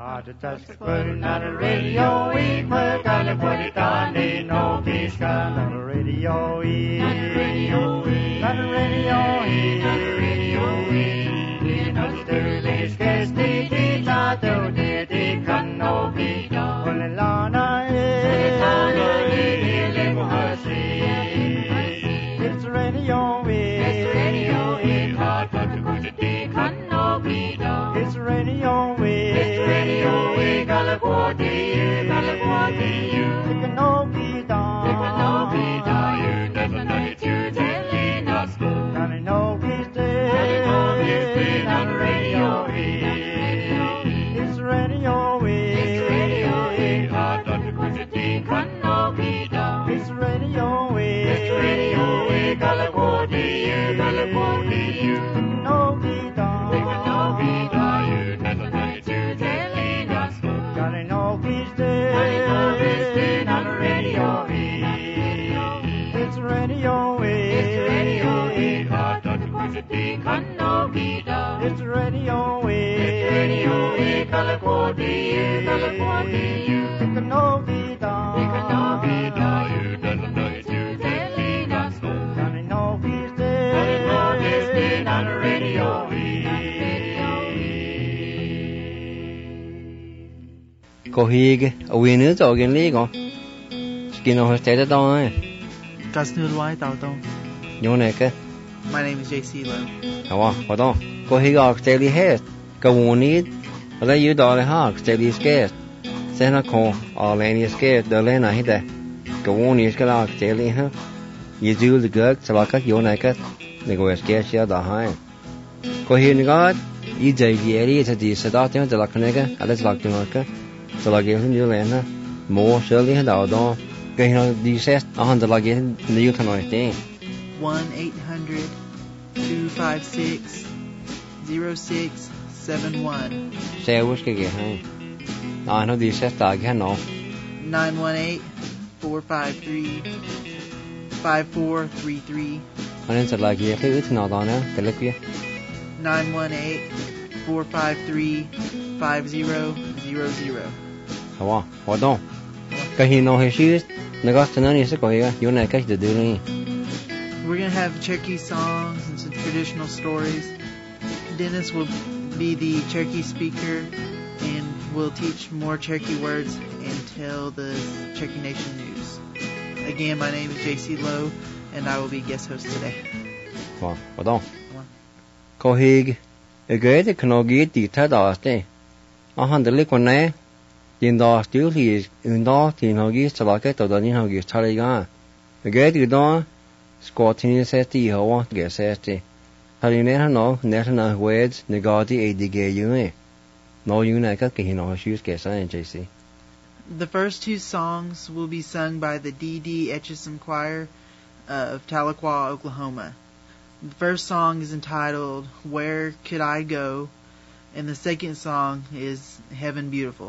Not a radio, we put on the body down, no fish, not a radio, not a radio, not a radio, not a radio, not a sterling, guess the teacher, the can no be done. When Lana is, it's radio, it's radio, hard but to go to the can no be done. It's radio, it's radio, California, California, you can no be done. It can no be done. You never know it, you telling us. Gotta know he's dead. Gotta know he's dead on radio. It's radio. It's radio. Hard not to go to the can no be done. It's radio. It's radio. California, California, you can no be done. It can no be done. You never know it, you telling us. Gotta know he's dead. Gotta know he's dead on radio. It's radio. It's radio. Hard not to go to the can no be done. It's radio. It's radio. California, California, you can no be done. It can no be done. You never know it, you telling us. Gotta know he's dead. Gotta know he's dead on radio. Cô hig a winner to again ligo. Skin of state down. Gasnud white out down. Your neck. My name is JC Lowe. How what on? Cô hig ox daily hair. Go on need. Let you dolly hawks daily scared. Send a call all any scared the lena hit that. Go on is ox daily huh. You do the good so like your neck. They go scared share the high. Cô hig God. You JV to the sedative the lacanega. Let's lock the marker. So like in New Zealand, more surely had our door. Going on the set, 100 like in the Yukon thing. 1-800-256-0671. Say, I wish I could get home. I know the set I can know. 918-453-5433. And it's like you it's not on there, the liquid. 918-453-5000. How on? Because he know his shoes, the ghost and any sickle here, you're not catch the doing. We're going to have Cherokee songs and some traditional stories. Dennis will be the Cherokee speaker and will teach more Cherokee words and tell the Cherokee Nation news. Again, my name is JC Lowe, and I will be guest host today. How on? Cô hig, a great canogi dita daste. 100 liquid ne. In the still he is in the Tinogi, Salaka, to the Ninogi, Taliga. A great don, squatting sesti, ho want to get sesti. Harinetta no, national words, negati a digay you. No unaka can no shoes get signed, JC. The first two songs will be sung by the D.D. Etchison Choir of Tahlequah, Oklahoma. The first song is entitled, Where Could I Go? And the second song is Heaven Beautiful.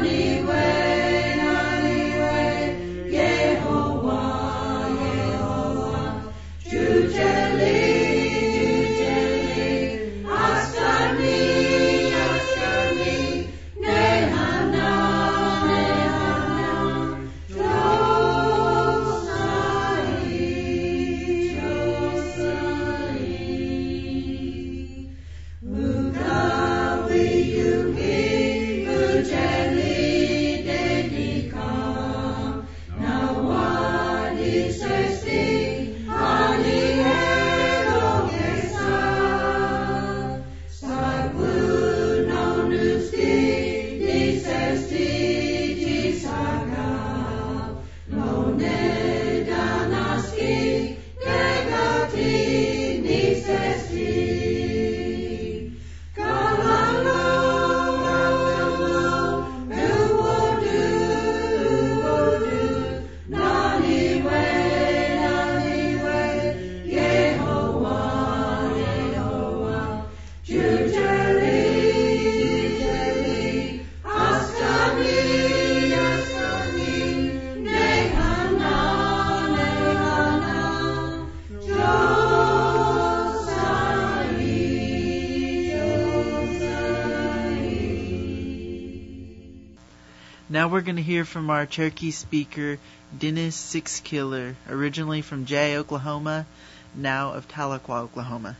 Now we're going to hear from our Cherokee speaker, Dennis Sixkiller, originally from Jay, Oklahoma, now of Tahlequah, Oklahoma.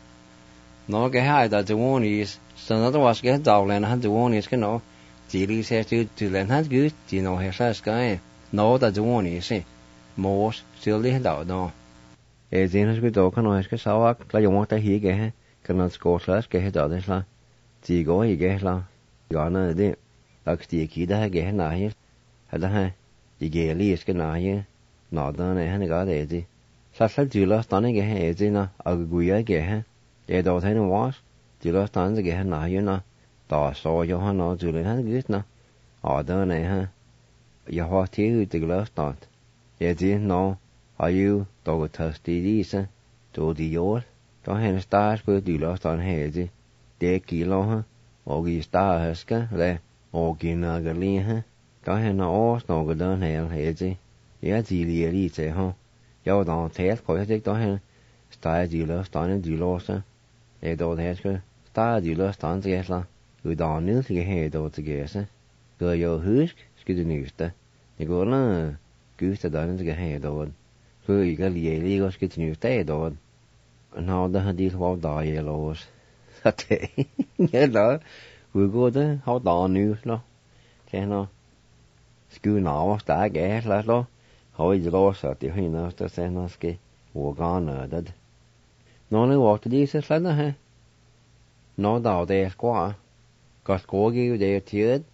No ge hai da Duonis, so another was get Dowland and Duonis can know. Dilly says to learn has good, you know her sky. No da Duonis, most still the out no. As in his good dog can ask a sawak, like you want to hear get, cannot score slash get his others la. See go he get la. Gonna dip. Like the kid I get na here. Had a the gay least can na here. Not done a hand got easy. Such a Jula stunning a hazy na a guia get. They don't any wash. Jula stands again na here na. Da saw Johanna Julian had good na. Oh, done a your heart here the glass not. Yet no. Are you dog thirsty these? To the yours. Don't hand stars but you lost on hazy. They kilo her. Og I starhersker, la, og I nagerlige, der han også noget den her hætte. Jeg tidligere lige til ham. Jeg var der tæt på, jeg tænkte, der han starter de løstande, de låser. Jeg dog det her skal starter de løstande til gæsler. Og der ned til her dog til gæsler. Gør jeg husk, skal det nyste. Jeg går ned, gyster der til her dog. Så I kan lige og skal til nyste dog. Og når der har de var der jeg lås. Det er da vi går det har der nu nå det nå skulle nå stærk er lad lo har I lås at det hende der sen skal organer det når nu var det så sådan her når der det skår godt går jo det til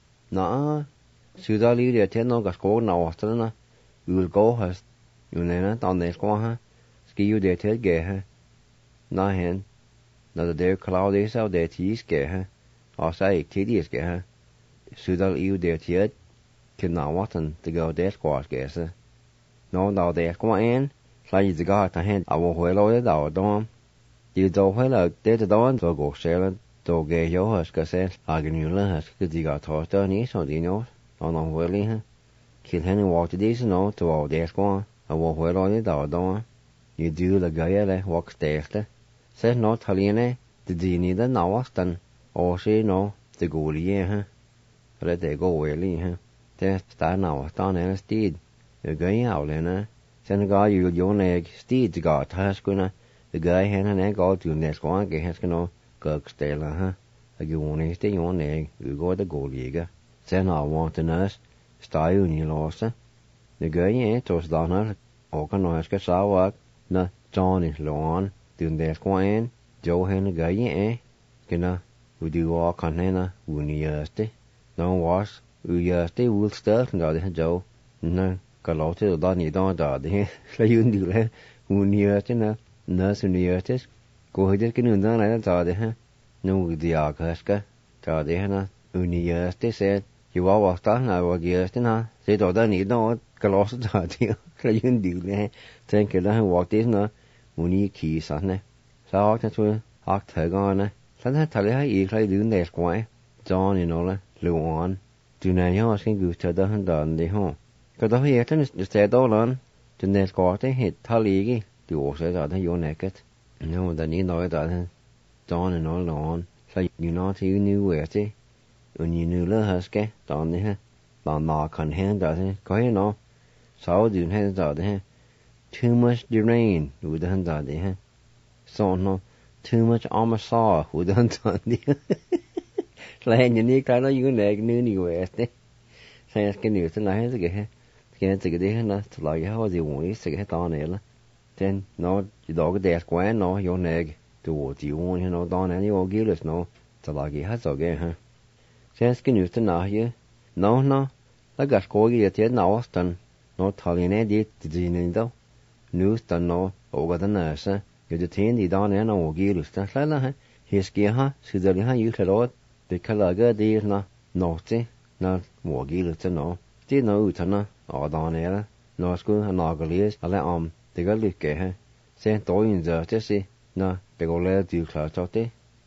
nå så der lige det til når skår når sådan vi vil gå has jo nævner der det skår her skal jo det til gæ her nå hen når det er cloudy så det tiske her og så ikke tidiske her så der jo det til til natten det går det skår skal så når der det kommer ind så I det går der hen og hvor er det der det dog heller det der så går selv dog gav jo skal se agenule skal de går torsdag ni så det nu og når hvor lige her til hen hvor det så når til hvor det skår og hvor er det der I do the gayale walk stærte så når talene det dine der navastan og se når det går lige her for det går lige her det står navastan er sted det gør jeg aflende sen går jo næg sted går der skulle det gør han er går til næskår han skal nå gå stille her og jo næ det jo næg vi går det går lige sen når det næs står jo ni låse det gør jeg torsdagen og kan når jeg skal sove når Johnny Lawn den der skoen jo han gør jeg kender vi var kan han unierste når was unierste udstød når det jo når kan lov til at i dag der det så jo det unierste når unierste går det kan undre nej der det her nu de akaska der det her unierste så jo var der når var gærste når det der i dag kan lov til at det så jo det tænker der han var det når uniki sådan så har jeg tror agt højgående sådan her taler jeg ikke rigtig den der skøj John i nogle løveren tu na yo skin gu ta da han dan de ho ka da ye tan ste do lan tu ne ko te hit thali gi tu o se da yo neket no da ni no da don and all on so you know to you knew where te un you knew la haske don ne ha ba ma kan hen da ko you know so du hen da de too much rain u da han da de ha so no too much amasa u da han da de Lên như này cái nó như này cái nữa nhiều vậy đấy, xem cái nhiều thế này thế cái đấy nó lại cái hoa gì cũng sẽ cái to này là, trên nó chỉ đó cái đẹp quá nó vô này tụ chỉ uống nó to này như kia là nó sẽ lại cái hết rồi cái ha, xem cái nhiều thế nào chứ, nó gạt coi cái thế nào tận nó thay này đi gì này đâu, nếu tận nó ở cái này sao, cái thế thì đó này nó kia là sao là ha, hết kia ha, sự giờ ha yêu rồi thì cái là cái đi nó chứ nó mua gì được chứ nó chứ nó ưu nó ở đó này là nó cứ nó cái lý là thì cái lịch kể ha sẽ tối giờ chứ gì nó để có lẽ điều khá cho thế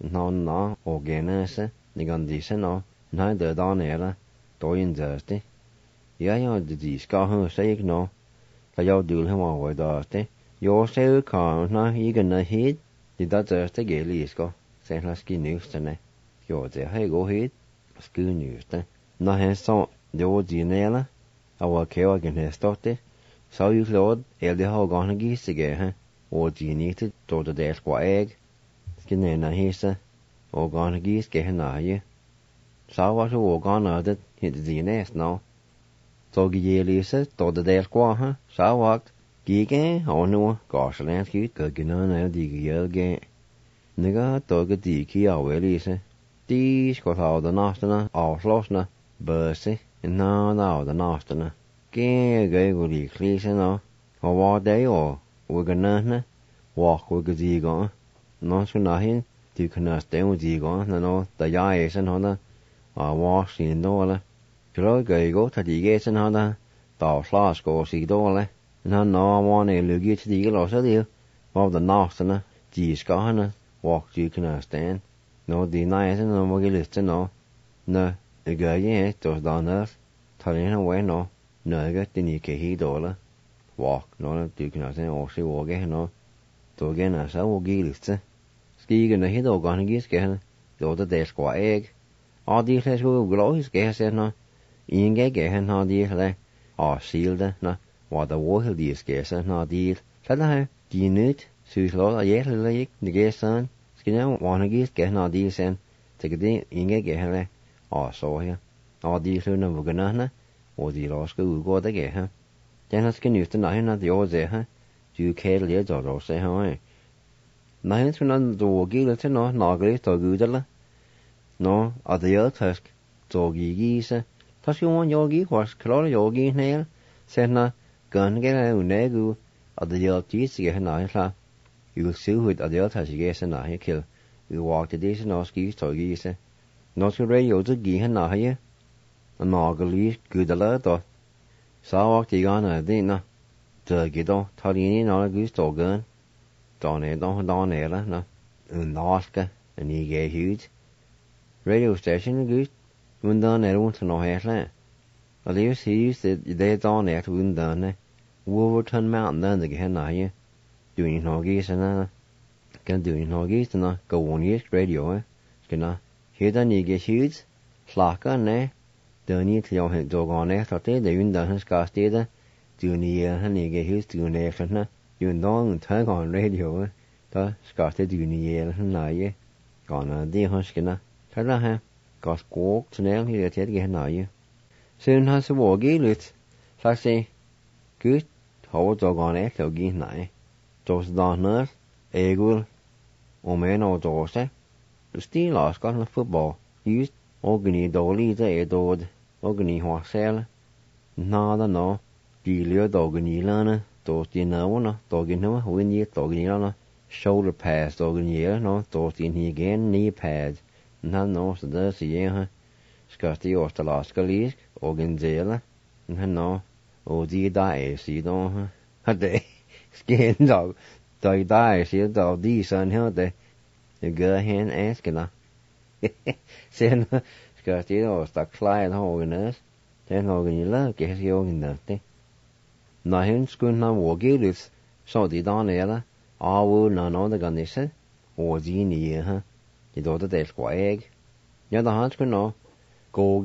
nó ở cái này sẽ những cái gì sẽ nó để đó này là tối giờ thế giờ nhau gì cao hơn sẽ nó là do điều hay mà gọi đó thế do sẽ còn nó ý cái này hết thì đó giờ sẽ cái lý có sẽ là cái news này yo te hai go hit sku news te na he so yo dinela awa kewa gen he stote so you lord el de ho gonna gi sige ha o dini te to de des kwa egg skin na hisa o gonna gi ske na ye so wa so o gonna de hit dines no so gi ye lisa to de des kwa ha so wa gi ke ho no go slen ki ke gina na di ge ge nega to ge di ki awe lisa Tí có thảo đó nástana áslásna bớsi ná đó nástana ké gai go lí chlísa nó ho bá dé ó u gan na walk u gzi go nó su na hin tí kana ste u zi go na no ta ya e san ho na wa sin do la chlo gai go ta di ge san ho na ta slás go si do la na no wa ne lu gi ti ge lo sa di wa da nástana zi ska na walk tí kana stand nó đi nay nó mua cái lịch cho nó nè cái gì cho đó nữa thay nó quay nó nè cái tin cái gì đó là walk nó tự cái nào sẽ ở sẽ walk cái nó tôi cái nào sẽ walk cái lịch chứ cái cái này đó còn cái cái này đó là để quả egg ở đi theo số gửi cái sẽ nó in cái nó đi là ở seal đó nó và the water đi cái sẽ nó đi thế là đi nước sự lo là dễ là cái sơn cái nào wanna get cái nào đi xem thì cái gì những cái này số ha ở đi luôn nó vừa nó ở đi lo cái qua tới cái ha cho nên cái nhiều thứ này nó thì ở đây ha chú kể lại cho rồi sẽ hỏi này cho nên rồi cái là thế nó cái tôi gửi cho là nó ở đây ở thật rồi gì sẽ thật sự muốn yogi hoặc cái yogi này xem nó cần cái này này cứ ở đây ở chỉ cái này là you still with the other suggestion na he kill you walk the days no ski to gi se no so radio to gi han na he no gali good la to sa walk ti ga na de na to gi do ta li ni no gi to gan to ne la na no ska ni ge huge radio station gi mun da ne won to no he la at least he said they don't have to win da Wolverton Mountain then the gen na he doing hoggies and can doing hoggies and go on yes radio can here then you get huge slacker ne the need to your dog on there so they win the has got there do ni honey get huge to ne na you don't turn on radio the scott do ni na ye còn đi hơn skin thế là ha có cuộc cho nên thì thế cái nào ye soon has a walkie lut like say good how dog on there so gi nai Jos Donner, Egul, Omeno Dorse, Still Oscar football, used Ogni Dolly the Edod, Ogni Horsel, Nada no, Gilio Dogni Lana, Dostina, Dogino, Winnie Doginana, shoulder pads, Dogni, no, Dostin he again, knee pads, none knows the Desi, Scotty Ostalaska Ogenzela, no, Odi die, see don't, a day. Skin dog, dog die, she dog these son here the girl hand ask na. Sen got it or stuck flying holiness, then organized get you in the Nahin skun na wogilus, so the donella, all none of the gunnisset, or the near, the daughter del egg. Yada hans kun no, go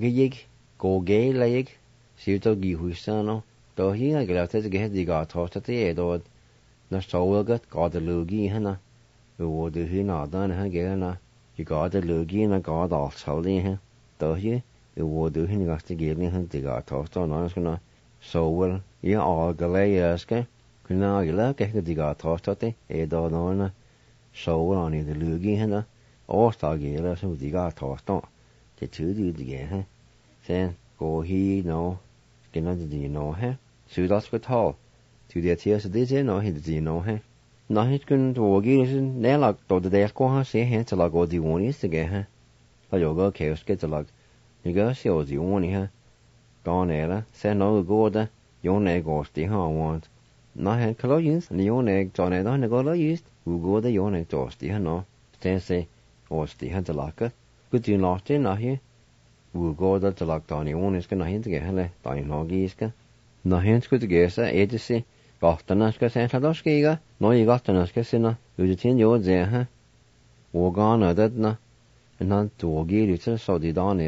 gay leg, suito gihusano, though he I get to get the got tossed at the edod, the soul got the lugi hana, who would do he not done hagana, you got the lugi and a god all solid him, though he, who would do him got the giving him the got tossed on us gonna, so well, yeah, all galayaska, kuna gila, get the got tossed at the edod on, so well on the lugi hana, or stargala, so the got tossed on, the two do together, then go he no. Gina did you know her? So that's good tall. To the tears of this, no, he did you know her. No, he's going to walk in, they like, though the day go her, say, here to like all the one is to get her. But you'll go chaos get to like, you go see all the one here. Gone era, say no go there, your egg or stay home want. No, had colonies, and your egg, John and on the go used, who go the your egg to stay her no. Then say, or stay her to like it. Good you lost in, not here. We'll go there to like Donny one is gonna hint to get her, Donny Hoggies. No hints good to guess, agency, got the Naska Santa Doskiga, no, you got the Naska Sinna, who's a 10-year-old there, huh? War gone at that, no, and not to give it so the Donny,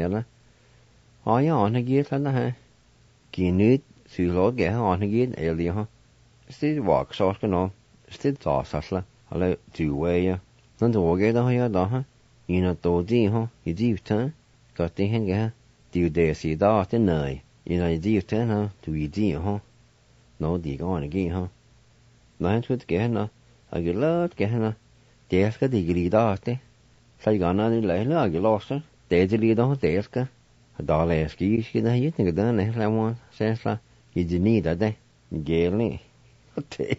oh, yeah, on a gate, and huh? Ginnit, so Lord get her on a gate, earlier, huh? Still walk, so no, still toss, hustler, I let 2 way, yeah. None to get her here, huh? You know, to do, huh? You do, huh? Got the hand get do they see that in the you know you turn huh to you huh no the go on again huh nine to get no I get lot get no there's got the greed out there say gonna in like I get lost there's the lead on there's got a dollar ski you know you think done it like one says like you need that day gaily okay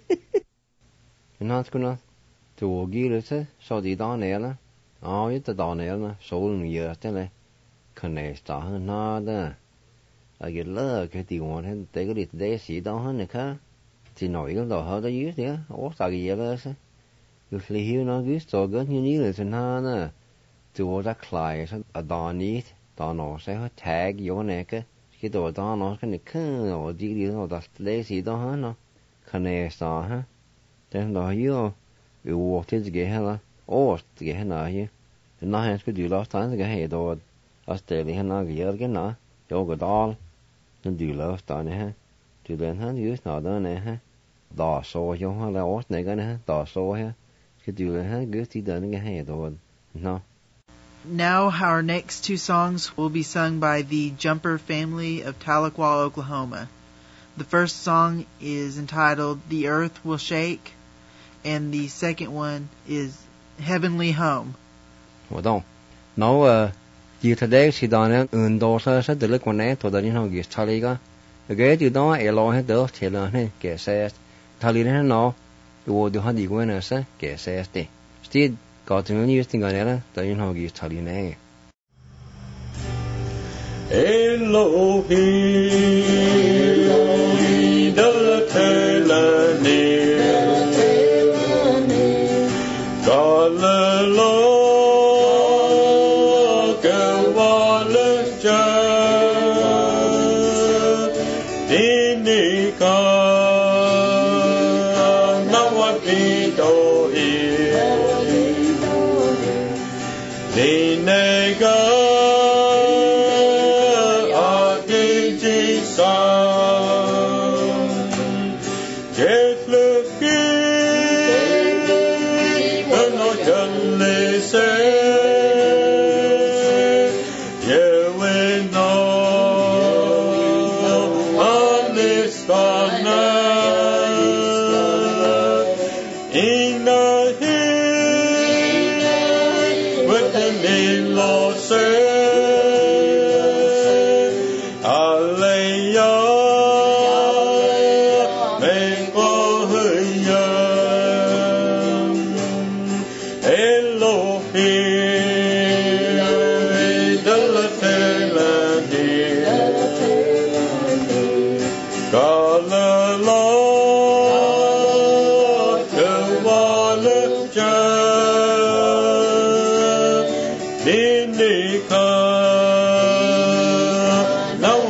and not gonna to give it so the down there oh it's the down there soul in year tell connect nada I get luck cái tiền hoàn hết tới cái để xí đó hết này khác thì nổi cái đó hơi đó dưới thế ủa sao cái gì vậy sao cứ lấy hiếu nó cứ so gần như như là thế nào nè tụi ta khai sao ở đó ní đó nó sẽ hết tag vô này cái đồ đó nó cái này cứ nó đi đi nó đặt để xí đó hết nó connect đó ha thế đó hiếu you walk to cái hết ủa cái hết nào hiếu nó hay cứ đi last time cái hết đó Australia nó cái nó chỗ cái đó nó đi last time ha thì lên hắn dưới nào đó này ha đỏ số cho họ là ớt này cái này đỏ số ha cái đi lên hắn cứ thì đến cái hay đó no. Now our next 2 songs will be sung by the Jumper family of Tahlequah, Oklahoma. The first song is entitled "The Earth Will Shake," and the second one is "Heavenly Home." Hold on. Now, you today see down in those at the look one night to the Hoggies Taliga. The gate you don't allow it to tell on it, get says. Talina no, you would do honey winners, get says they. Still got to use thing on it, the Hoggies Talina. Elohim, the Telani, God the Lord. Alleluia.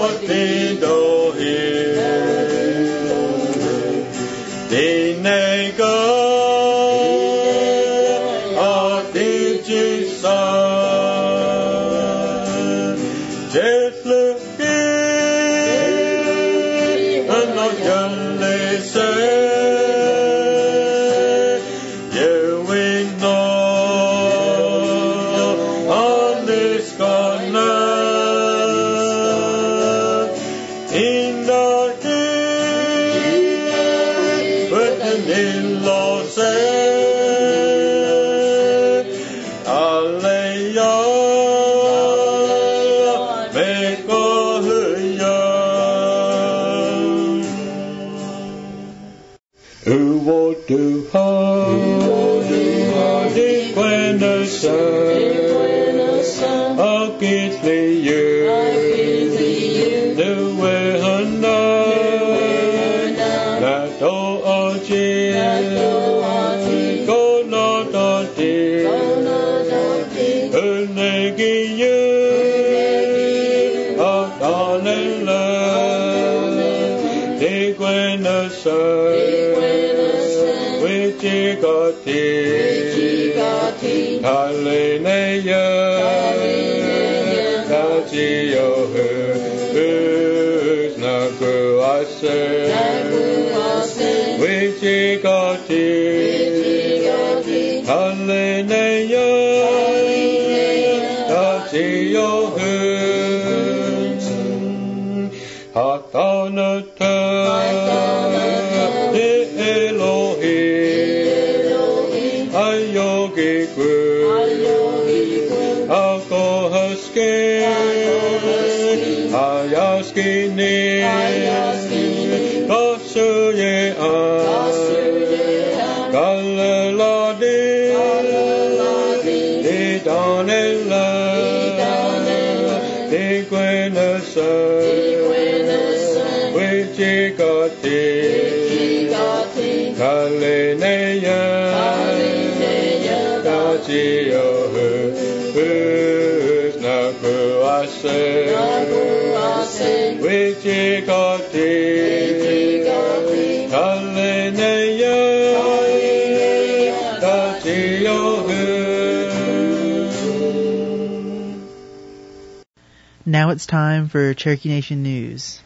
Now it's time for Cherokee Nation News.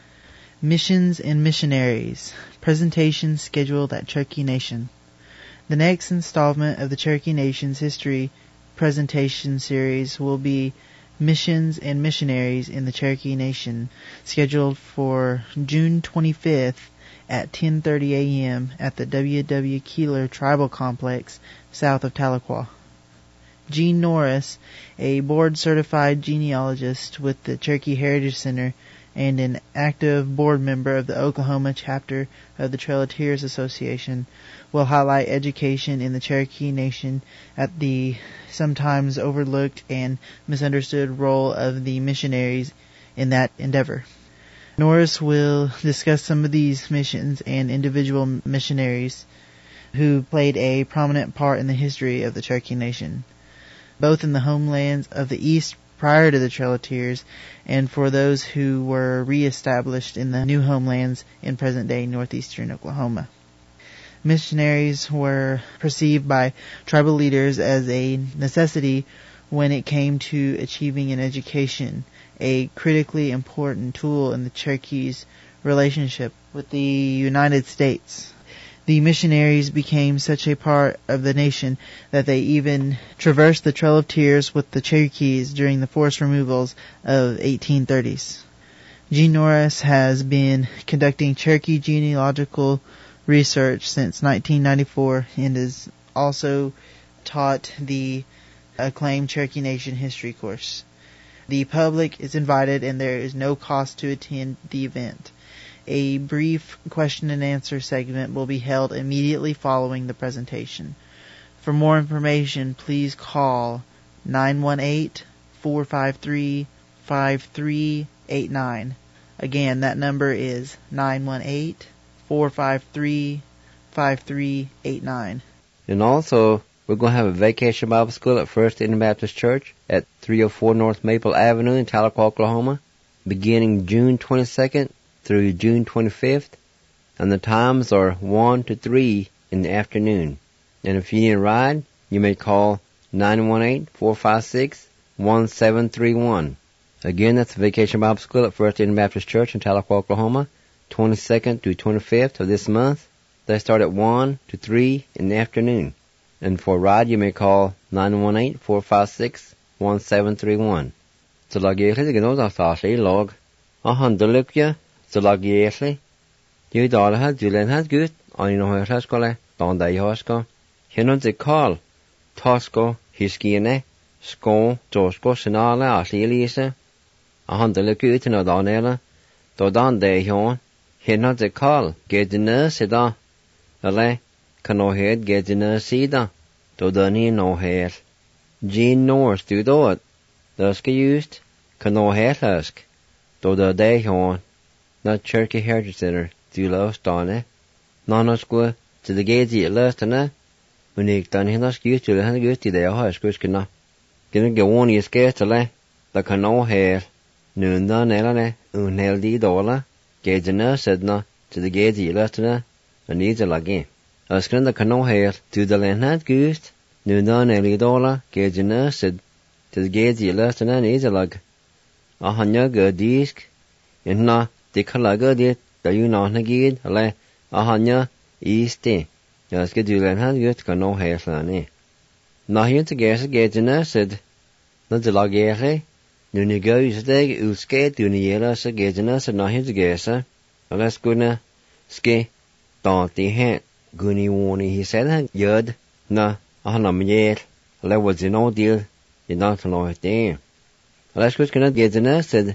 Missions and Missionaries. Presentation scheduled at Cherokee Nation. The next installment of the Cherokee Nation's History presentation series will be Missions and Missionaries in the Cherokee Nation, scheduled for June 25th at 10:30 a.m. at the W.W. Keeler Tribal Complex, south of Tahlequah. Gene Norris, a board-certified genealogist with the Cherokee Heritage Center and an active board member of the Oklahoma chapter of the Trail of Tears Association, will highlight education in the Cherokee Nation at the sometimes overlooked and misunderstood role of the missionaries in that endeavor. Norris will discuss some of these missions and individual missionaries who played a prominent part in the history of the Cherokee Nation, both in the homelands of the East prior to the Trail of Tears and for those who were re-established in the new homelands in present-day northeastern Oklahoma. Missionaries were perceived by tribal leaders as a necessity when it came to achieving an education, a critically important tool in the Cherokees' relationship with the United States. The missionaries became such a part of the nation that they even traversed the Trail of Tears with the Cherokees during the forced removals of 1830s. Gene Norris has been conducting Cherokee genealogical research since 1994 and has also taught the acclaimed Cherokee Nation history course. The public is invited and there is no cost to attend the event. A brief question and answer segment will be held immediately following the presentation. For more information, please call 918-453-5389. Again, that number is 918-453-5389. And also, we're going to have a Vacation Bible School at First Indian Baptist Church at 304 North Maple Avenue in Tahlequah, Oklahoma. beginning June 22nd through June 25th, and the times are 1 to 3 in the afternoon. And if you need a ride, you may call 918-456-1731. Again, that's the Vacation Bible School at First United Baptist Church in Tahlequah, Oklahoma, 22nd through 25th of this month. They start at 1 to 3 in the afternoon. And for a ride, you may call 918-456-1731. Så lag egentlig det nå da staslig log. Og handlelykje, så lag egentlig. Du daler her, du len her gut, og i noe her skal jeg, da deg har skal. Kjenner til Karl, tasko, hiskiene, sko, tosko, senale, asilise. Og handlelykje uten å da nede, da dan deg har. Kjenner til Karl, get det ned sida. Eller, kan nå het get det ned sida. Da den i nå her. Jean Norris, du da, det skal just, kan nå het husk. Da det deg har. Not Cherokee Heritage Center, du løs dane. Nå skulle til det get i løstene. Men ikke den henne skjut til henne gutt i det jeg har skuskene. Kunne gå on i skætele, da kan nå her. Nundan eller det, unheldig dårlig. Get det ned sidna til det get i løstene. Og nidde lage. Øskene da kan nå her, du det lenne gutt. Nundan eller dårlig, get det ned sid til det get i løstene nidde lage. Og han gjør gød disk. Inna, det kan lage det, da jo navnet gid, eller han gjør is det. Jeg skal du lenne gutt kan nå her slane. Nå hun til gæse get det ned sid. Nå det lage her, nu ni gør i steg udskæt, du ni gælder så get det ned sid, nå hun til gæse. Og lad skunde ske, da det her, gunni woni he said han gjød, nå, og han om hjæl, og lad was no deal, i dag for noget det. Og lad skunde get det ned sid,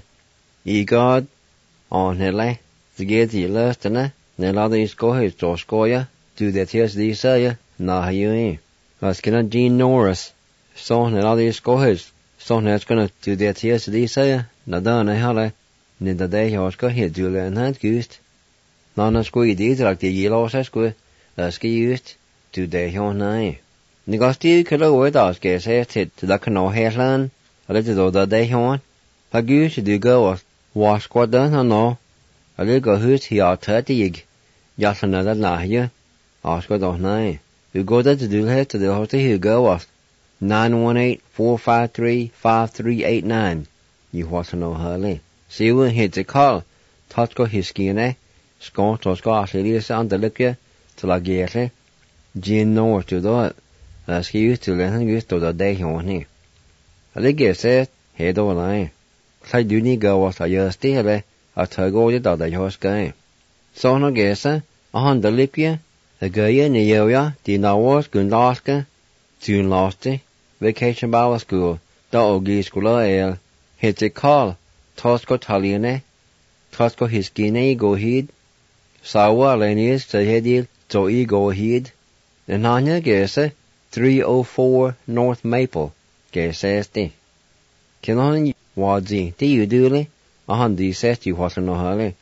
i god, og nelle, så get i løstene, nelle i skohe, så skoja, du det til de siger, nå har jo en. Og skunde Jean Norris, så nelle i skohe, så nelle skunde du det til de siger, nå dørne hele, nede der jeg skal helt du lade han gust. Nå skulle i det dragt det gælder også skulle, skal just, du det her nej. Ni går stiv kan lov ud af skal sige til der kan nå herland, og det der det her. Har gust du går wash quadan han nå. Og det går hus her taget ikke. Jeg så nede der her. Og skal dog nej. Du går der til du her til det hoste her går. 918-453-5389. You har så nå herlig. Se ud her til Karl. Tatsko hiskiene. Skån tosko asilise andelykke til å gjøre. Jean Norris du da. Jeg skal ut til den gust da det her ni. Og det gjør seg helt over nei. Så du ni går oss å gjøre stille at ta gå det da det her skal. Så nå gjør seg og handelykke. Det gjør ni gjør de navårs grunnlaske. Tunlaste. Vacation Bible School. Da og i skoler er. Helt til Karl. Tatsko taljene. Tatsko hiskine i gå hit. Sawa Lenius til hedil så i går hit. Den andre gæse 304 North Maple gæse det. Kan han wadzi det jo dule og han de sæt jo hos no hale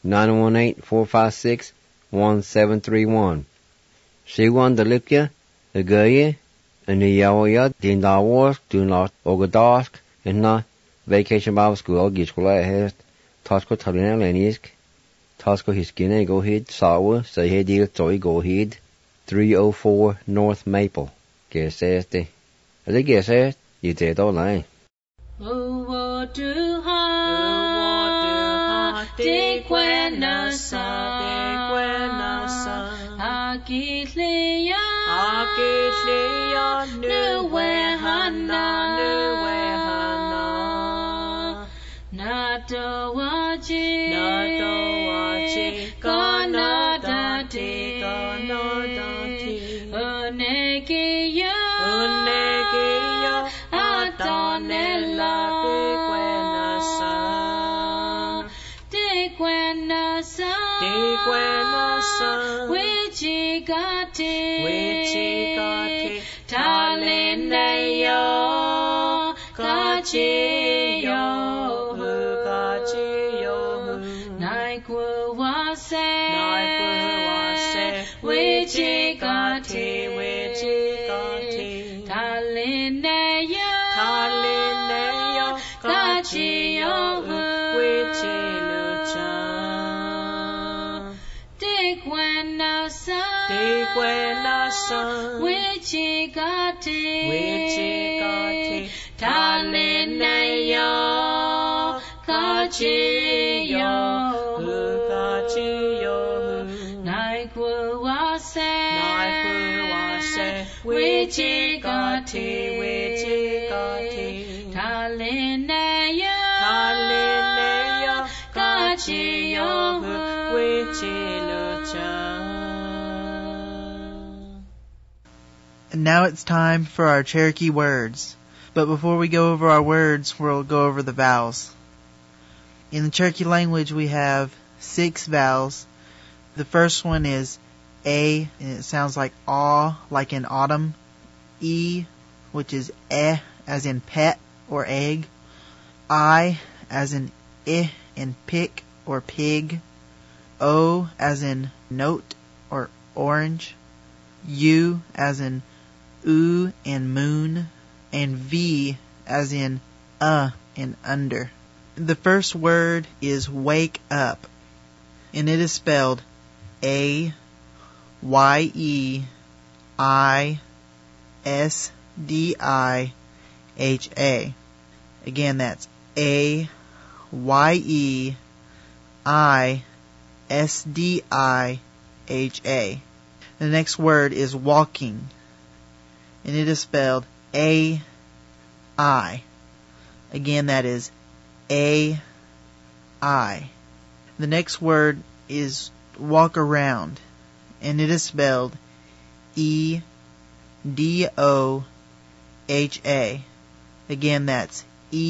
918-456-1731. Se wan de lykke de gøye en yaoya din dawors do not ogadask en na Vacation Bible School giskola hest tasko talina lenisk. Tasko hiskine go hid sawa så hedil så i går hit 304 North Maple. Gæse det. Og det gæse i det dog nej. Uwo du ha, de quenasa, akitlia, nuwe hana, natowaji, kanadati, unekiya, atonella, de quenasa, wichigati, talineyo, kachiyo, naikuwase, wichigati, talineyo, kachiyo, Te kwena san Wichigate Wichigate Taleneyo Kachiyo Kachiyo Naikuwase Wichigate Wichigate Taleneyo Kachiyo And now it's time for our Cherokee words. But before we go over our words, we'll go over the vowels. In the Cherokee language, we have 6 vowels. The first one is A, and it sounds like aw, like in autumn. E, which is eh, as in pet or egg. I, as in in pick or pig. O, as in note or orange. U, as in oo and moon. And V, as in and under. The first word is wake up, and it is spelled A-Y-E-I-S-D-I-H-A. Again, that's A-Y-E-I-S-D-I-H-A. The next word is walking, and it is spelled A-I. Again, that is A-I. The next word is walk around, and it is spelled E-D-O-H-A. Again, that's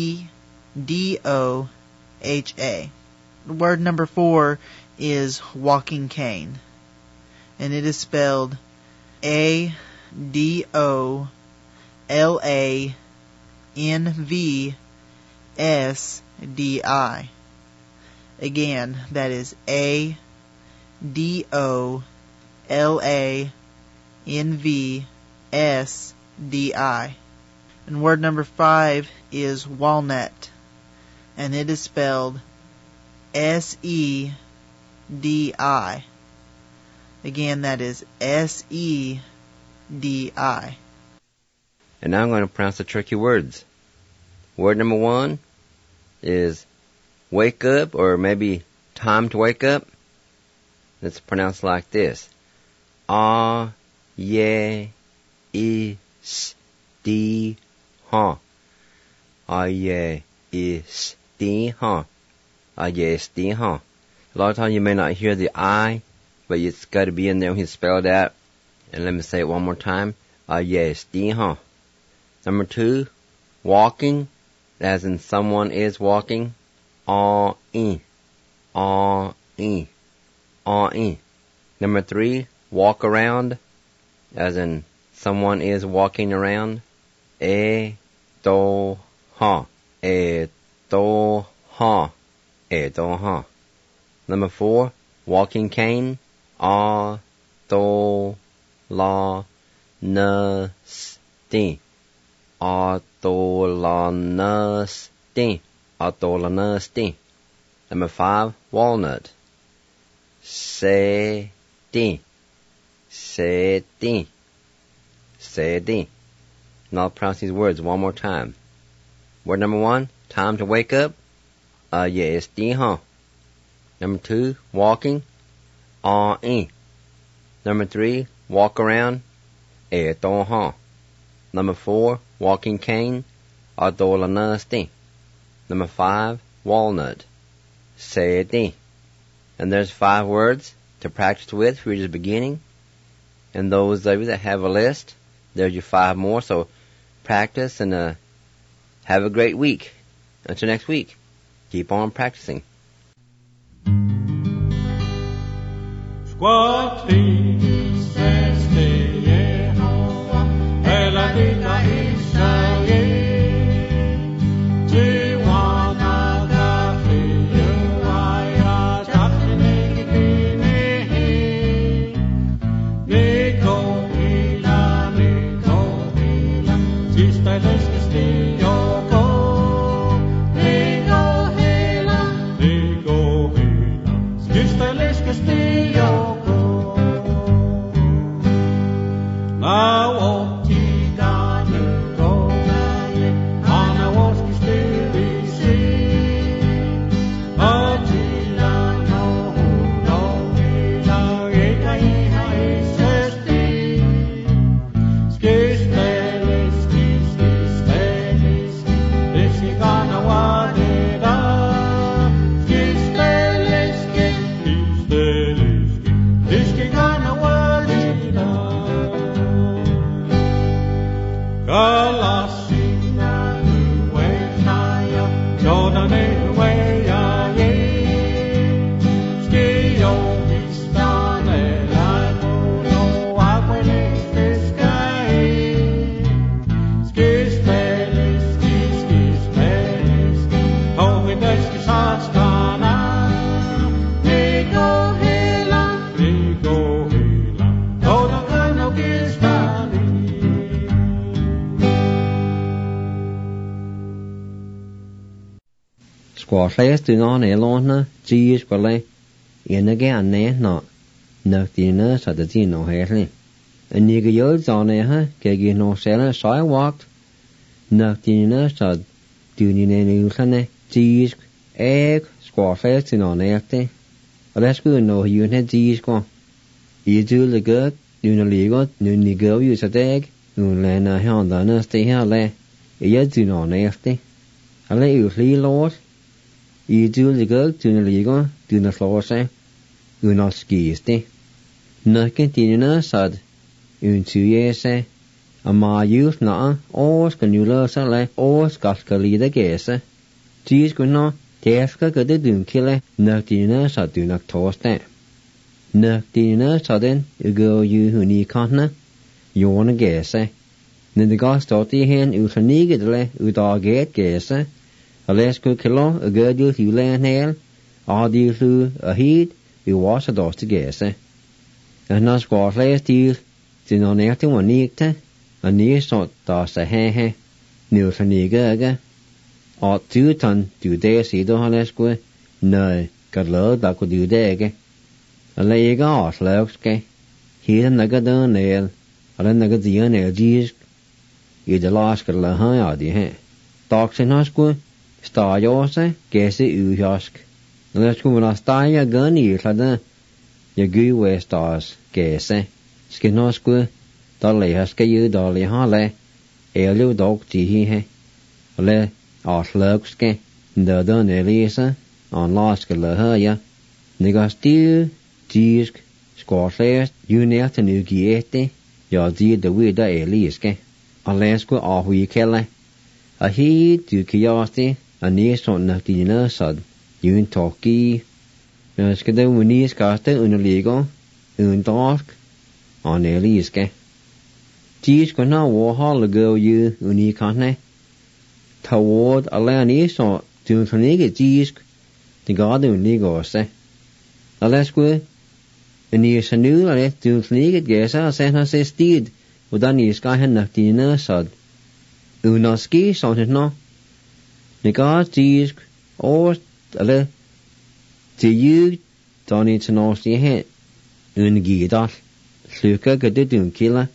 E-D-O-H-A. Word number 4 is walking cane, and it is spelled A-D-O-L-A-N-V-S-D-I. Again, that is A-D-O-L-A-N-V-S-D-I. And word number 5 is walnut, and it is spelled S-E-D-I. Again, that is S-E-D-I. And now I'm going to pronounce the tricky words. Word number 1 is wake up, or maybe time to wake up. It's pronounced like this. A-ye-is-di-ha. A-ye-is-di-ha. A-ye-is-di-ha. A lot of times you may not hear the I, but it's got to be in there when you spell that. And let me say it one more time. A-ye-is-di-ha. Number 2, walking, as in someone is walking. A-in. A-in. A-in. Number 3, walk around, as in someone is walking around. E-do-ha. E-do-ha. E-do-ha. Number 4, walking cane. A-do-la-na-sti. A-do-la-na-sti. A-do-la-na-sti. Number 5, walnut. Se-di. Se-di. Se-di. And I'll pronounce these words one more time. Word number 1, time to wake up. A-ye-is-di-ha. Number 2, walking. A-in. Number 3, walk around. E-do-ha. Number 4, walking cane. A-do-la-na-sti. Number 5, walnut. Se-di. And there's 5 words to practice with if you're just beginning. And those of you that have a list, there's your 5 more. So practice and have a great week. Until next week, keep on practicing. Just a little squash du non elona, Jesus quale, in again ne not, noctina sadatino hairly. A nigger yods on a kegi no seller, so I walked, noctina sad, dunine nusane, Jesus, egg, squash in on erte. Let's go no unit Jesus go. You do the good, you know legal, you need go use a dag, you land a hand on us, stay here, lay. You do no nasty. I let you flee, Lord. You do the good, do the legal, do the floor say, you not skisty. Nothing in us said, you 2 years say, a ma youth na, or can you love so like, or scaska lead a guess. Jesus could not, Teska could the doom killer, nothing in us I do not toss that. Nothing in us sudden, you go you who need continent, you want to guess. Then the God started hen, you can negate, you dog get guess. A less good kilo, a good you land hail, all you through a heat, you wash a dust to guess. And not squash last deal, to no nothing one neat, a near sort toss a he, new for nigger. Or 2 ton do there see the Halesko? No, got low that could do there. A leg off, Lowski. Here and nugget the nail, or a nugget the nail, Jesus. You the last got la high out the head. Dogs in Hosco, star yours, guess it you husk. Let's go when I star your gun, you had your goo where stars, guess. Skin Hosco, dolly husker you, dolly hale, elio dog tea he. Le. Slugske, the done Elisa, on Laska Lahaya, Negastil, Jisk, Squash, you near to New Giete, your dear the Wida Eliske, Alaska or we kelle. A he to Kiasti, a near son Natina Sud, you in Toki, Naskada Winnie Scaster uniligo, dark, on Eliske. Jisk now war hall go you unicane. Toward a land so to Toniga Jesus, the garden negose. Alaska, and you sanu, I left to Toniga Gessa, sent her says steed, with any sky and Natina sod. Unoski, something no. The God Jesus, or a to you, don't need to know the head. Ungidal, Sluka, good to do killer.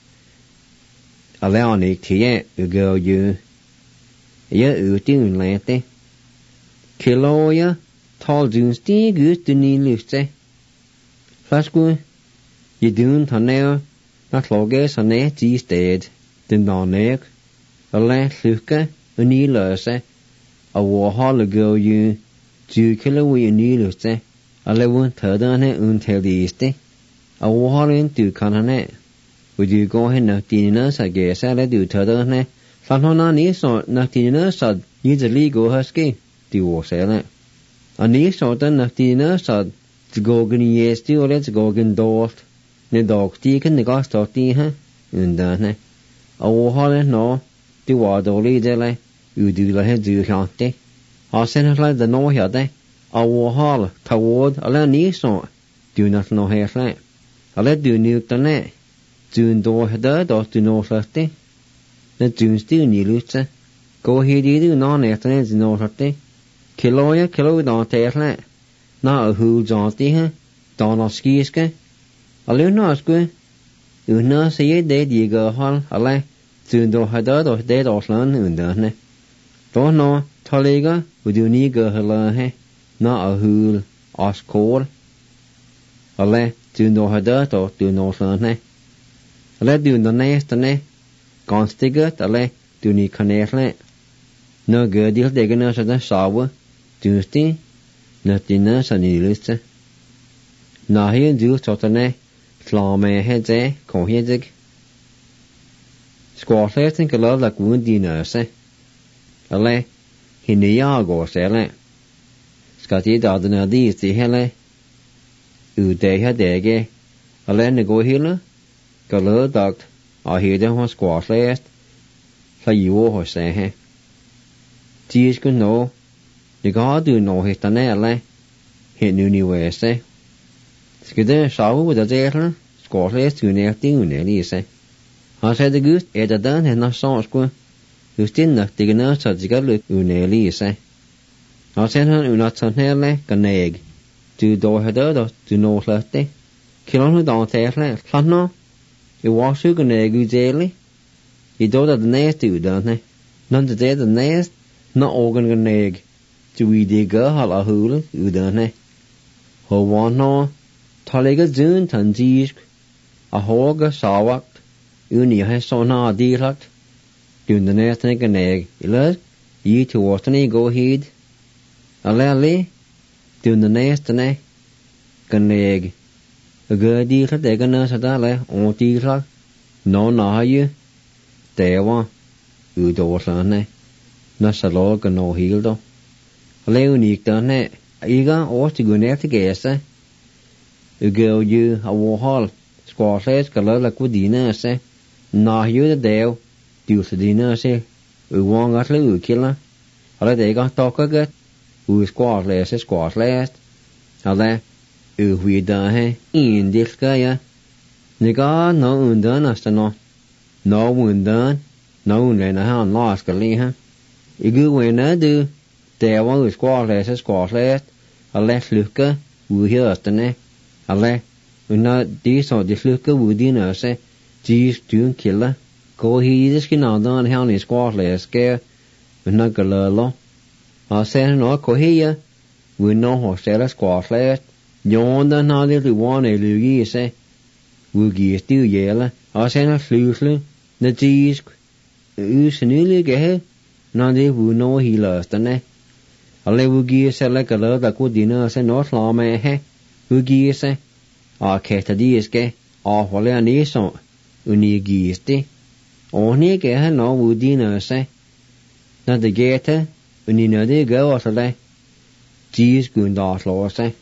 Allow Nick to yet, you go you. Jeg ute udenlate. Kiloja, taldun stig ut du ny lyste. Flasku, je dun taneo, na kloge sa ne ti sted, den danek, alle slukke, og ny løse, og warhale gå ju, du kilo i ny lyste, alle vun tøderne unteliste, og warhale du kan hane, og du går henne dine sa gæse, eller du tøderne, Fanhona ni så naktina sad yidli go haske di wasele. Ani så den naktina sad gogen yesti or let's gogen dort. Ne dog tiken ne gas torti ha undane. O hale no di wadoli dele udula he du hante. Asen hla the no hade. O hal toward ala ni så do not no hele. Ala do nu tane. Dun do hada dot do no flatte. The Junes do Nilusa. Go here, do non afternoons in Norte. Kiloya, kilo don't take that. Not a who jaunty, huh? Donald skiska. A little nosque. You know, say ye dead, ye go hall, a lay. Soon do her dad or dead or slun, undone. Don't know, Toliga, would you need go her he? Not a who, os call. A lay, soon do her dad or do no slun he. A lay do the nest and Constigat alle do ni kanele. No good deal degana sa da sawa. Tuesday, natina sa niliste. Na hi do totane, flame hedze, kohedzig. Squash think a lot like wound dinnerse. Alle, hiniago sele. Scotty dadana dis di hele. Udeha dege. Alle ne go hila. Galo dagt. Og hele hos squash last, så jo hos sagde. De skulle nå, det går du nå helt nærle, helt universet. Skal det sove ud af det, squash last unægtig unægtig. Han sagde det gud, at den han har så skulle, just det nok det gør så det gør lykke unægtig. Nó sen han unat san hele ganeg. Du do hada du no late. Kilon hu don tele. Lano. I washu ganeg u daily. I do that the nest do don't None the day the nest. Not organ ganeg. Du we digga hal a hul u don't Ho wan no. Talega zun tan jisk. A hoga sawak. Uni ha sona dilakt. Dun the nest ne ganeg. Ilad. Ye to watani go heed. Alali. Dun the nest ne ganeg. A good deal of the gunners at alle, on deal, no na you. There one, you do ne. Not a log and no hildo. A leonic done it. Eager or to go near to guess, eh? You go you a war hall, squashes, color like good dinner, say. Nah, you the dale, do the dinner, say. We won't got little killer. A let they got talk again. We squash last. A let. We done in this guy. Nigga, no undone as no. No undone. No undone a hand lost a lee. You go when I do. There one with squash last. A less looker, we hear us the ne. A le. We not this or this looker would dinner say. Geez, doing killer. Go he this skin on down how his squash last scare. We not go low. I say no, go here. We know how sell a squash last. Yonder na little one a lugi say. We give still yella. I say na fluslu. The cheese. Usually get. Now they will know he lost the ne. A level gear say like a love that good dinner say not law me he. Who gear say. A cat a dies ge. A wale a nation. Uni geesti. Only get no wood dinner say. Not the gator. Uni no de go or le. Cheese good off law say.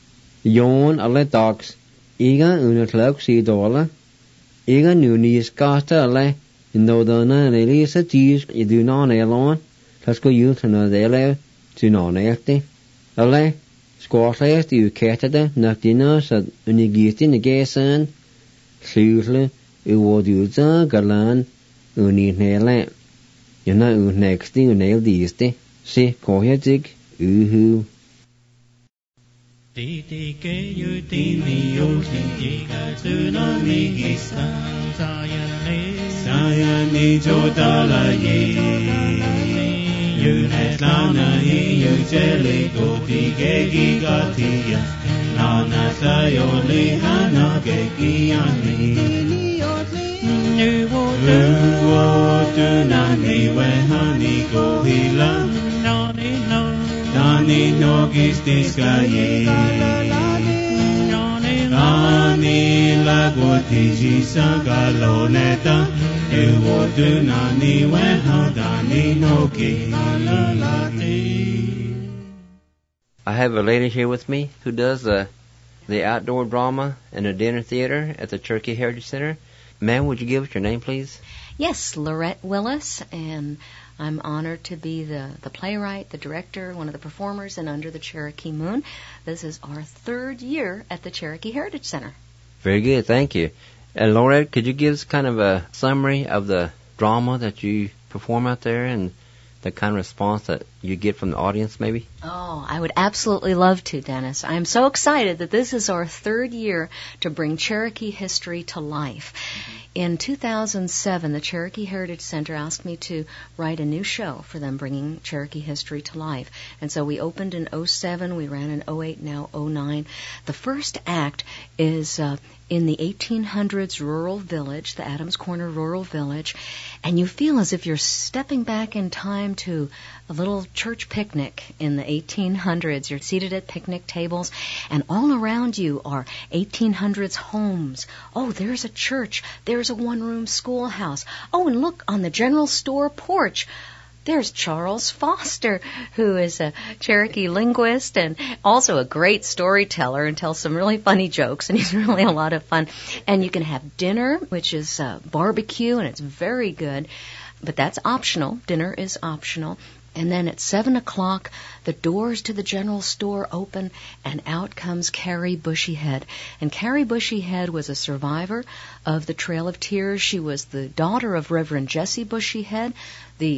Jon alle dags. Iga under klok $6. Iga nu ni skata alle. No dana Elisa cheese you do non alone. Let's go you to no dele to non ekti. Alle squash last you catted not dinner so uni git in the gason. Slutle you would use galan uni nele. You know next thing you nail these day. See kohyatik uhu. Ti ke yu ti ni yu ti ka tu na mi gisa saya ni joda la ye yu ne na hi yu jeli go ti ke gi ga ti ya na sayo li hana ke gi ani yu wo tu na ni we hani go hila Nani no gistis gaye Nani la gotiji sagaloneta Ewo du nani weha dani no ki I have a lady here with me who does the outdoor drama and the dinner theater at the Cherokee Heritage Center. Ma'am, would you give us your name, please? Yes, Lorette Willis, and I'm honored to be the playwright, the director, one of the performers, and under the Cherokee Moon. This is our 3rd year at the Cherokee Heritage Center. Very good, thank you. And Lorette, could you give us kind of a summary of the drama that you perform out there and the kind of response that you get from the audience, maybe? Oh, I would absolutely love to, Dennis. I'm so excited that this is our 3rd year to bring Cherokee history to life. In 2007, the Cherokee Heritage Center asked me to write a new show for them, bringing Cherokee history to life. And so we opened in 2007, we ran in 2008, now 2009. The first act is in the 1800s rural village, the Adams Corner rural village, and you feel as if you're stepping back in time to a little church picnic in the 1800s. You're seated at picnic tables, and all around you are 1800s homes. Oh, there's a church. There's a one-room schoolhouse. Oh, and look, on the general store porch, there's Charles Foster, who is a Cherokee linguist and also a great storyteller and tells some really funny jokes, and he's really a lot of fun. And you can have dinner, which is barbecue, and it's very good, but that's optional. Dinner is optional. And then at 7 o'clock, the doors to the general store open, and out comes Carrie Bushyhead. And Carrie Bushyhead was a survivor of the Trail of Tears. She was the daughter of Reverend Jesse Bushyhead, the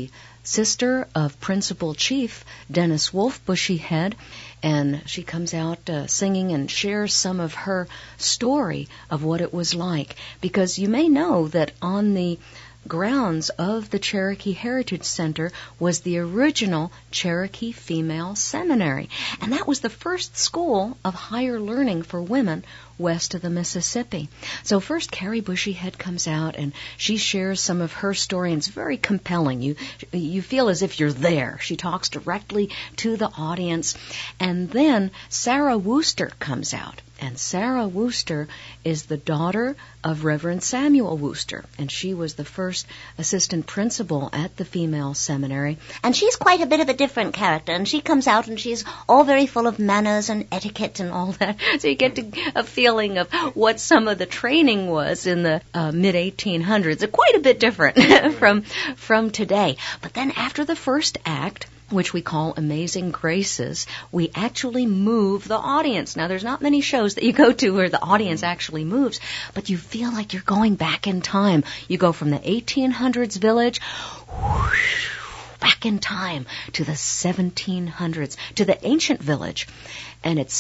sister of Principal Chief Dennis Wolf Bushyhead, and she comes out singing and shares some of her story of what it was like. Because you may know that on the grounds of the Cherokee Heritage Center was the original Cherokee Female Seminary. And that was the first school of higher learning for women west of the Mississippi. So first Carrie Bushyhead comes out and she shares some of her story, and it's very compelling. You feel as if you're there. She talks directly to the audience. And then Sarah Wooster comes out. And Sarah Wooster is the daughter of Reverend Samuel Wooster, and she was the first assistant principal at the female seminary. And she's quite a bit of a different character, and she comes out and she's all very full of manners and etiquette and all that. So you get a feeling of what some of the training was in the mid-1800s. Quite a bit different from today. But then after the first act, which we call Amazing Graces, we actually move the audience. Now, there's not many shows that you go to where the audience actually moves, but you feel like you're going back in time. You go from the 1800s village, whoosh, back in time to the 1700s, to the ancient village. And it's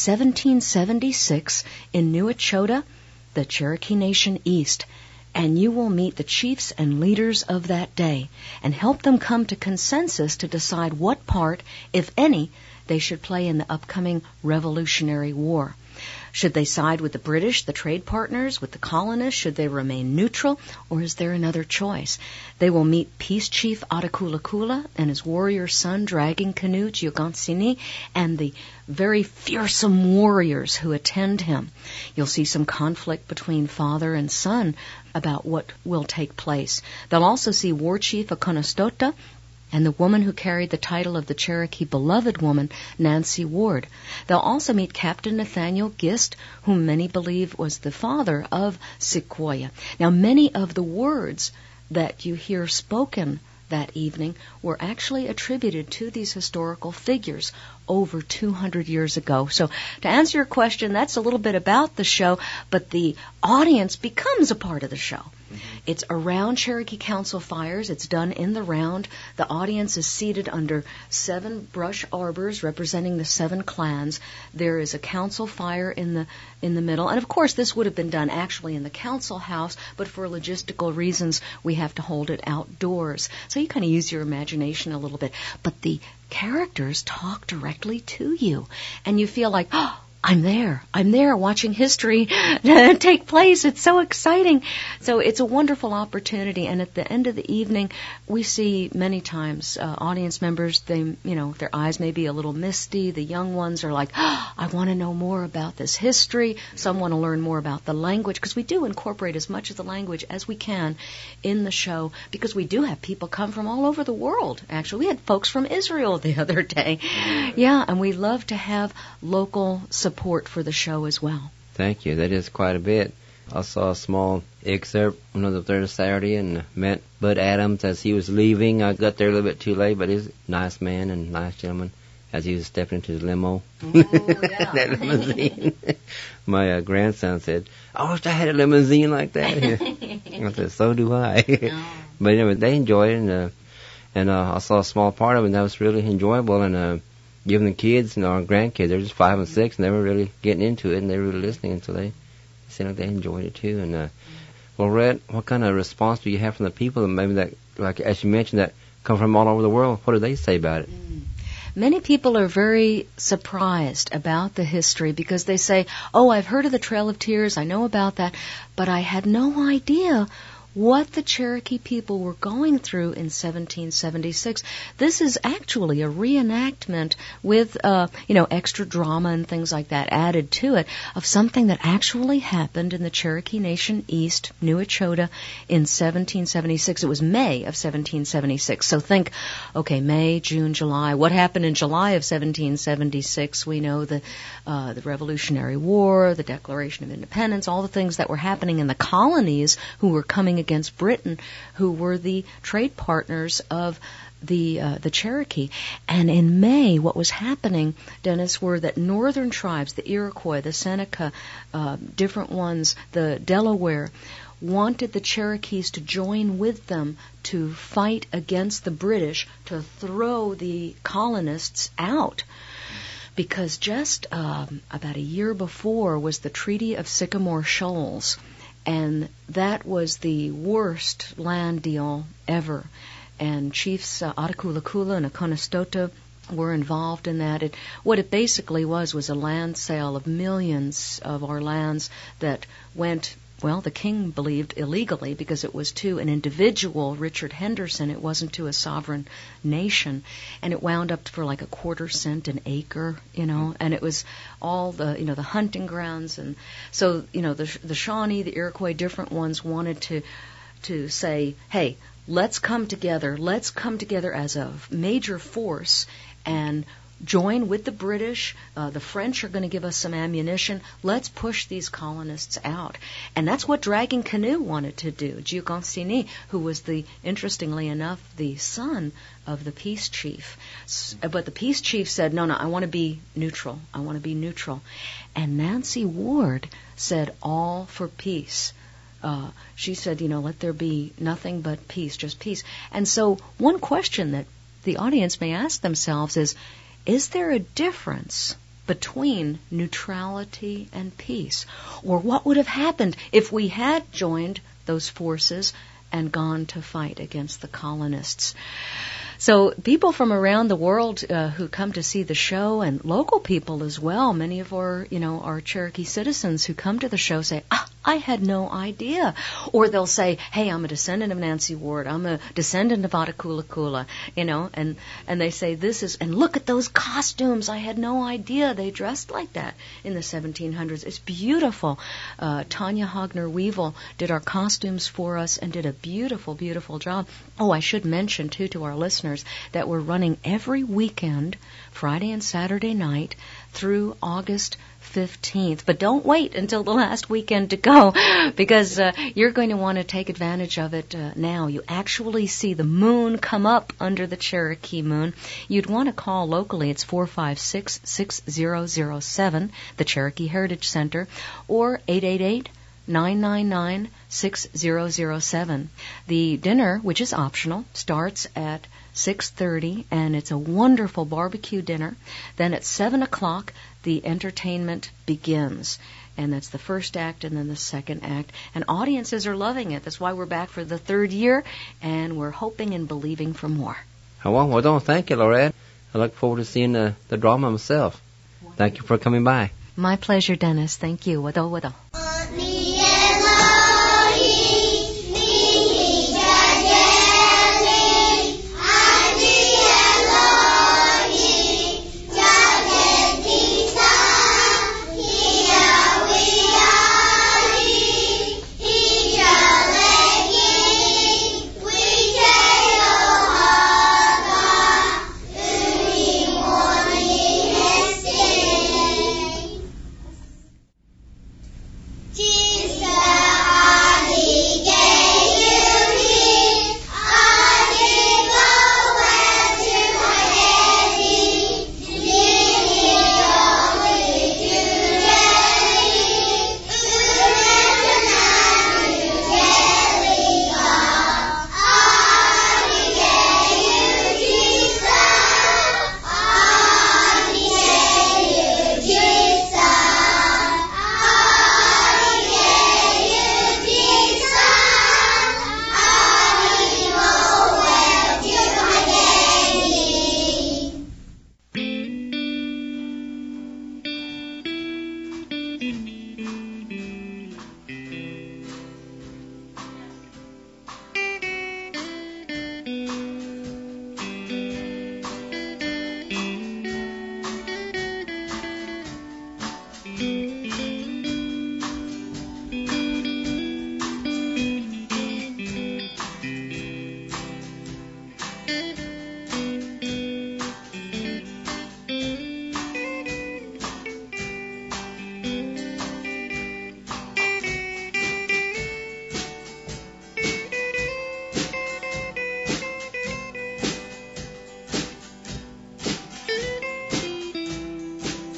1776 in New Echota, the Cherokee Nation East. And you will meet the chiefs and leaders of that day and help them come to consensus to decide what part, if any, they should play in the upcoming Revolutionary War. Should they side with the British, the trade partners, with the colonists? Should they remain neutral? Or is there another choice? They will meet Peace Chief Atakulakula and his warrior son, Dragging Canoe, Giogansini, and the very fearsome warriors who attend him. You'll see some conflict between father and son about what will take place. They'll also see War Chief Akonostota and the woman who carried the title of the Cherokee Beloved Woman, Nancy Ward. They'll also meet Captain Nathaniel Gist, whom many believe was the father of Sequoyah. Now, many of the words that you hear spoken that evening were actually attributed to these historical figures over 200 years ago. So to answer your question, that's a little bit about the show, but the audience becomes a part of the show. It's around Cherokee Council fires. It's done in the round. The audience is seated under 7 brush arbors representing the 7 clans. There is a council fire in the middle. And, of course, this would have been done actually in the council house, but for logistical reasons, we have to hold it outdoors. So you kind of use your imagination a little bit. But the characters talk directly to you, and you feel like, oh, I'm there watching history take place. It's so exciting. So it's a wonderful opportunity. And at the end of the evening, we see many times audience members, their eyes may be a little misty. The young ones are like, oh, I want to know more about this history. Some want to learn more about the language, because we do incorporate as much of the language as we can in the show, because we do have people come from all over the world. Actually, we had folks from Israel the other day. Yeah, and we love to have local support for the show as well. Thank you. That is quite a bit. I saw a small excerpt on the third Saturday and met Bud Adams as he was leaving. I got there a little bit too late, but he's a nice man and nice gentleman as he was stepping into his limo. Oh, yeah. That limousine. My grandson said, I wish I had a limousine like that. I said, so do I. Oh. But anyway, they enjoyed it, and I saw a small part of it, and that was really enjoyable. And giving the kids and our grandkids, they're just 5 and 6, and they were really getting into it, and they were really listening, so they seemed like they enjoyed it too. And well, Red, what kind of response do you have from the people, maybe that, like as you mentioned, that come from all over the world? What do they say about it? Many people are very surprised about the history, because they say, oh, I've heard of the Trail of Tears, I know about that, but I had no idea what the Cherokee people were going through in 1776. This is actually a reenactment with, extra drama and things like that added to it of something that actually happened in the Cherokee Nation East, New Echota, in 1776. It was May of 1776. So think, okay, May, June, July. What happened in July of 1776? We know the Revolutionary War, the Declaration of Independence, all the things that were happening in the colonies who were coming against Britain, who were the trade partners of the Cherokee. And in May, what was happening, Dennis, were that northern tribes, the Iroquois, the Seneca, different ones, the Delaware, wanted the Cherokees to join with them to fight against the British to throw the colonists out. Because just about a year before was the Treaty of Sycamore Shoals, and that was the worst land deal ever. And Chiefs Atakulakula and Akonastota were involved in that. What it basically was a land sale of millions of our lands that went, well, the king believed illegally because it was to an individual, Richard Henderson. It wasn't to a sovereign nation. And it wound up for like a quarter cent an acre, and it was all the, the hunting grounds. And so, the Shawnee, the Iroquois, different ones wanted to say, hey, let's come together as a major force and join with the British. The French are going to give us some ammunition. Let's push these colonists out. And that's what Dragon Canoe wanted to do. Giuconstini, who was interestingly enough, the son of the peace chief. But the peace chief said, no, I want to be neutral. And Nancy Ward said, all for peace. She said, let there be nothing but peace, just peace. And so one question that the audience may ask themselves is there a difference between neutrality and peace? Or what would have happened if we had joined those forces and gone to fight against the colonists? So people from around the world who come to see the show, and local people as well, many of our Cherokee citizens who come to the show say, I had no idea. Or they'll say, hey, I'm a descendant of Nancy Ward. I'm a descendant of Atakulakula, and they say and look at those costumes. I had no idea they dressed like that in the 1700s. It's beautiful. Tanya Hogner-Weevil did our costumes for us and did a beautiful, beautiful job. Oh, I should mention, too, to our listeners that we're running every weekend, Friday and Saturday night, through August 15th. But don't wait until the last weekend to go, because you're going to want to take advantage of it now. You actually see the moon come up under the Cherokee moon. You'd want to call locally. It's 456-6007, the Cherokee Heritage Center, or 888-999-6007. The dinner, which is optional, starts at 6:30, and it's a wonderful barbecue dinner. Then at 7 o'clock, the entertainment begins. And that's the first act and then the second act. And audiences are loving it. That's why we're back for the third year, and we're hoping and believing for more. Well, thank you, Lorette. I look forward to seeing the drama myself. Thank you for coming by. My pleasure, Dennis. Thank you. Wado.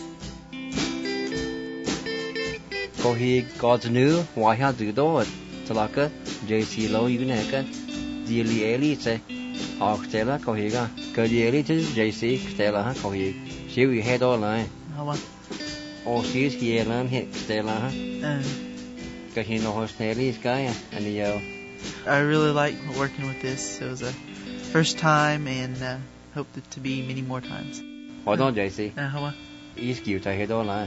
He God's new, why had to do it. Salaka, JC Low, Uneka, Dili Elite, Stella, Cohiga, Cody JC, Stella, Cohig. She we head all line. How Oh, she's here, land hit Stella, because you know her Stanley's guy, and the I really like working with this. It was a first time, and hope it to be many more times. Hold on, JC. How East you to head all line.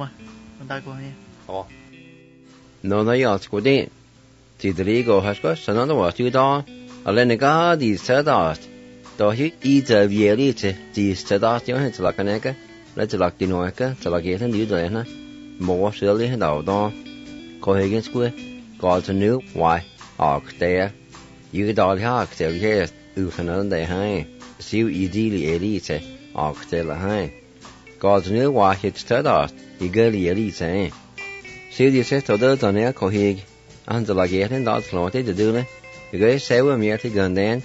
Oh. No, no, you're good. See the legal has got another was you down. A lenaga, these said that. Though he eats a vielite, these said that you had to like a nigger. Let's like the noeka, to like it and you do more silly and out on. Cohigan square. God's a new, why? Ark there. You doll hark till yes, Ufanan de high. See easily elite, Ark till high. God's new, why it's said that. You girly elite, eh? See the sister does on air cohig. And the like it and that's floated to do it. You guys say we're mere to gun then.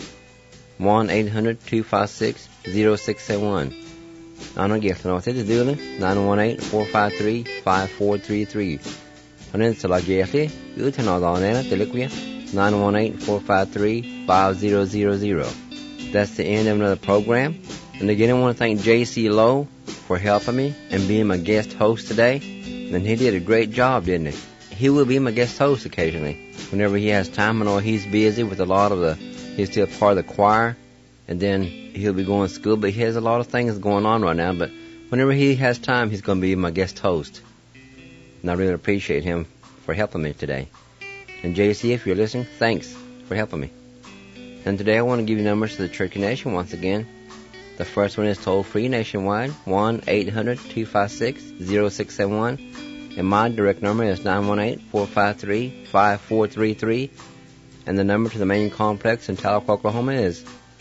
1-800-256-0671. I don't get to do it. 918-453-5433. And then the like it, you turn on air to look with 918-453-5000. That's the end of another program. And again, I want to thank JC Lowe for helping me and being my guest host today. And he did a great job, didn't he? He will be my guest host occasionally. Whenever he has time, I know he's busy with a lot of he's still part of the choir. And then he'll be going to school, but he has a lot of things going on right now. But whenever he has time, he's going to be my guest host. And I really appreciate him for helping me today. And JC, if you're listening, thanks for helping me. And today I want to give you numbers to the Cherokee Nation once again. The first one is toll-free nationwide, 1-800-256-0671. And my direct number is 918-453-5433. And the number to the main complex in Tahlequah, Oklahoma is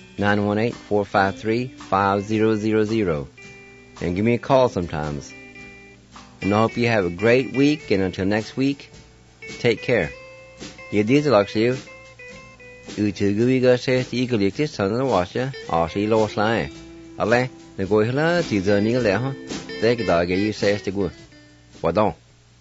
918-453-5000. And give me a call sometimes. And I hope you have a great week, and until next week, take care. You did like you. Utuguiga says the eagle licked son of the washer, or she lost line. Ale, the go hilla, teaser nigga, they could dog you says the good. What don't?